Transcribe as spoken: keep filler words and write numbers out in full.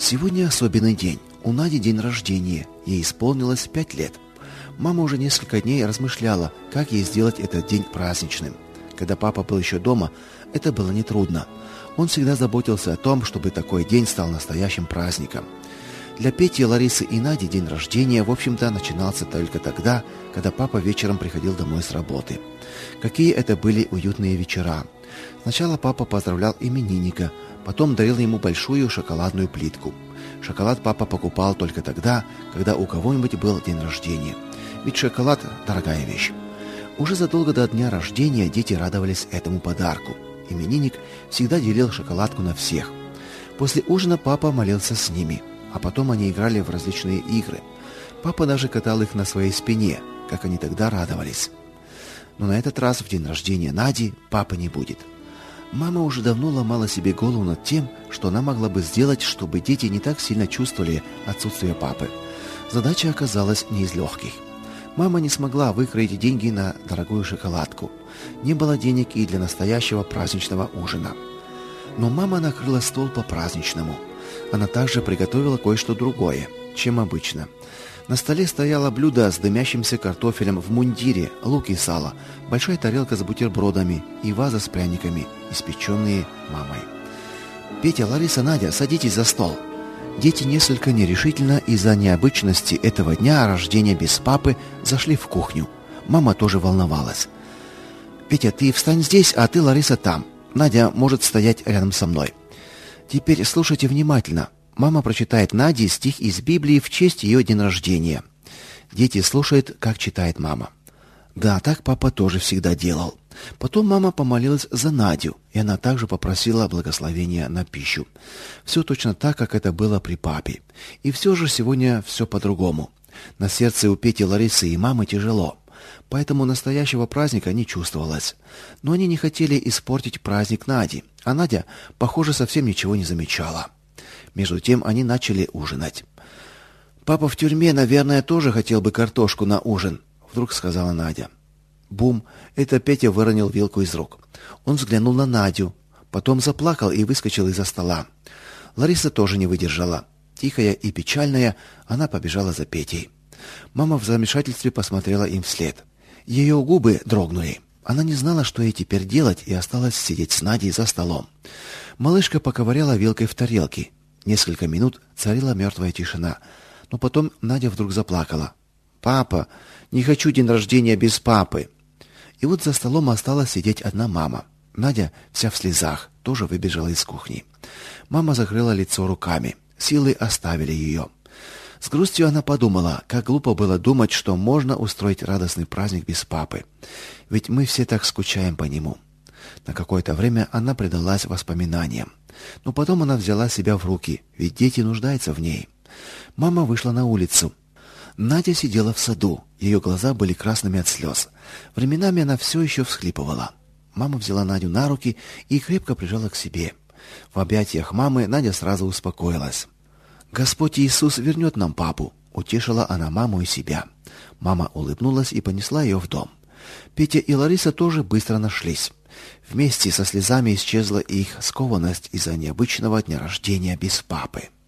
Сегодня особенный день. У Нади день рождения. Ей исполнилось пять лет. Мама уже несколько дней размышляла, как ей сделать этот день праздничным. Когда папа был еще дома, это было нетрудно. Он всегда заботился о том, чтобы такой день стал настоящим праздником. Для Пети, Ларисы и Нади день рождения, в общем-то, начинался только тогда, когда папа вечером приходил домой с работы. Какие это были уютные вечера. Сначала папа поздравлял именинника, потом дарил ему большую шоколадную плитку. Шоколад папа покупал только тогда, когда у кого-нибудь был день рождения. Ведь шоколад – дорогая вещь. Уже задолго до дня рождения дети радовались этому подарку. Именинник всегда делил шоколадку на всех. После ужина папа молился с ними, а потом они играли в различные игры. Папа даже катал их на своей спине, как они тогда радовались. Но на этот раз в день рождения Нади папы не будет. Мама уже давно ломала себе голову над тем, что она могла бы сделать, чтобы дети не так сильно чувствовали отсутствие папы. Задача оказалась не из легких. Мама не смогла выкроить деньги на дорогую шоколадку. Не было денег и для настоящего праздничного ужина. Но мама накрыла стол по-праздничному. Она также приготовила кое-что другое, чем обычно. На столе стояло блюдо с дымящимся картофелем в мундире, лук и сало, большая тарелка с бутербродами и ваза с пряниками, испеченные мамой. «Петя, Лариса, Надя, садитесь за стол». Дети несколько нерешительно из-за необычности этого дня рождения без папы зашли в кухню. Мама тоже волновалась. «Петя, ты встань здесь, а ты, Лариса, там. Надя может стоять рядом со мной. Теперь слушайте внимательно. Мама прочитает Наде стих из Библии в честь ее дня рождения». Дети слушают, как читает мама. Да, так папа тоже всегда делал. Потом мама помолилась за Надю, и она также попросила благословения на пищу. Все точно так, как это было при папе. И все же сегодня все по-другому. На сердце у Пети, Ларисы и мамы тяжело, поэтому настоящего праздника не чувствовалось. Но они не хотели испортить праздник Нади, а Надя, похоже, совсем ничего не замечала. Между тем они начали ужинать. «Папа в тюрьме, наверное, тоже хотел бы картошку на ужин», — вдруг сказала Надя. Бум! Это Петя выронил вилку из рук. Он взглянул на Надю, потом заплакал и выскочил из-за стола. Лариса тоже не выдержала. Тихая и печальная, она побежала за Петей. Мама в замешательстве посмотрела им вслед. Ее губы дрогнули. Она не знала, что ей теперь делать, и осталась сидеть с Надей за столом. Малышка поковыряла вилкой в тарелке. Несколько минут царила мертвая тишина. Но потом Надя вдруг заплакала. «Папа, не хочу день рождения без папы». И вот за столом осталась сидеть одна мама. Надя, вся в слезах, тоже выбежала из кухни. Мама закрыла лицо руками. Силы оставили ее. С грустью она подумала, как глупо было думать, что можно устроить радостный праздник без папы. Ведь мы все так скучаем по нему. На какое-то время она предалась воспоминаниям. Но потом она взяла себя в руки, ведь дети нуждаются в ней. Мама вышла на улицу. Надя сидела в саду. Ее глаза были красными от слез. Временами она все еще всхлипывала. Мама взяла Надю на руки и крепко прижала к себе. В объятиях мамы Надя сразу успокоилась. «Господь Иисус вернет нам папу», — утешила она маму и себя. Мама улыбнулась и понесла ее в дом. Петя и Лариса тоже быстро нашлись. Вместе со слезами исчезла их скованность из-за необычного дня рождения без папы.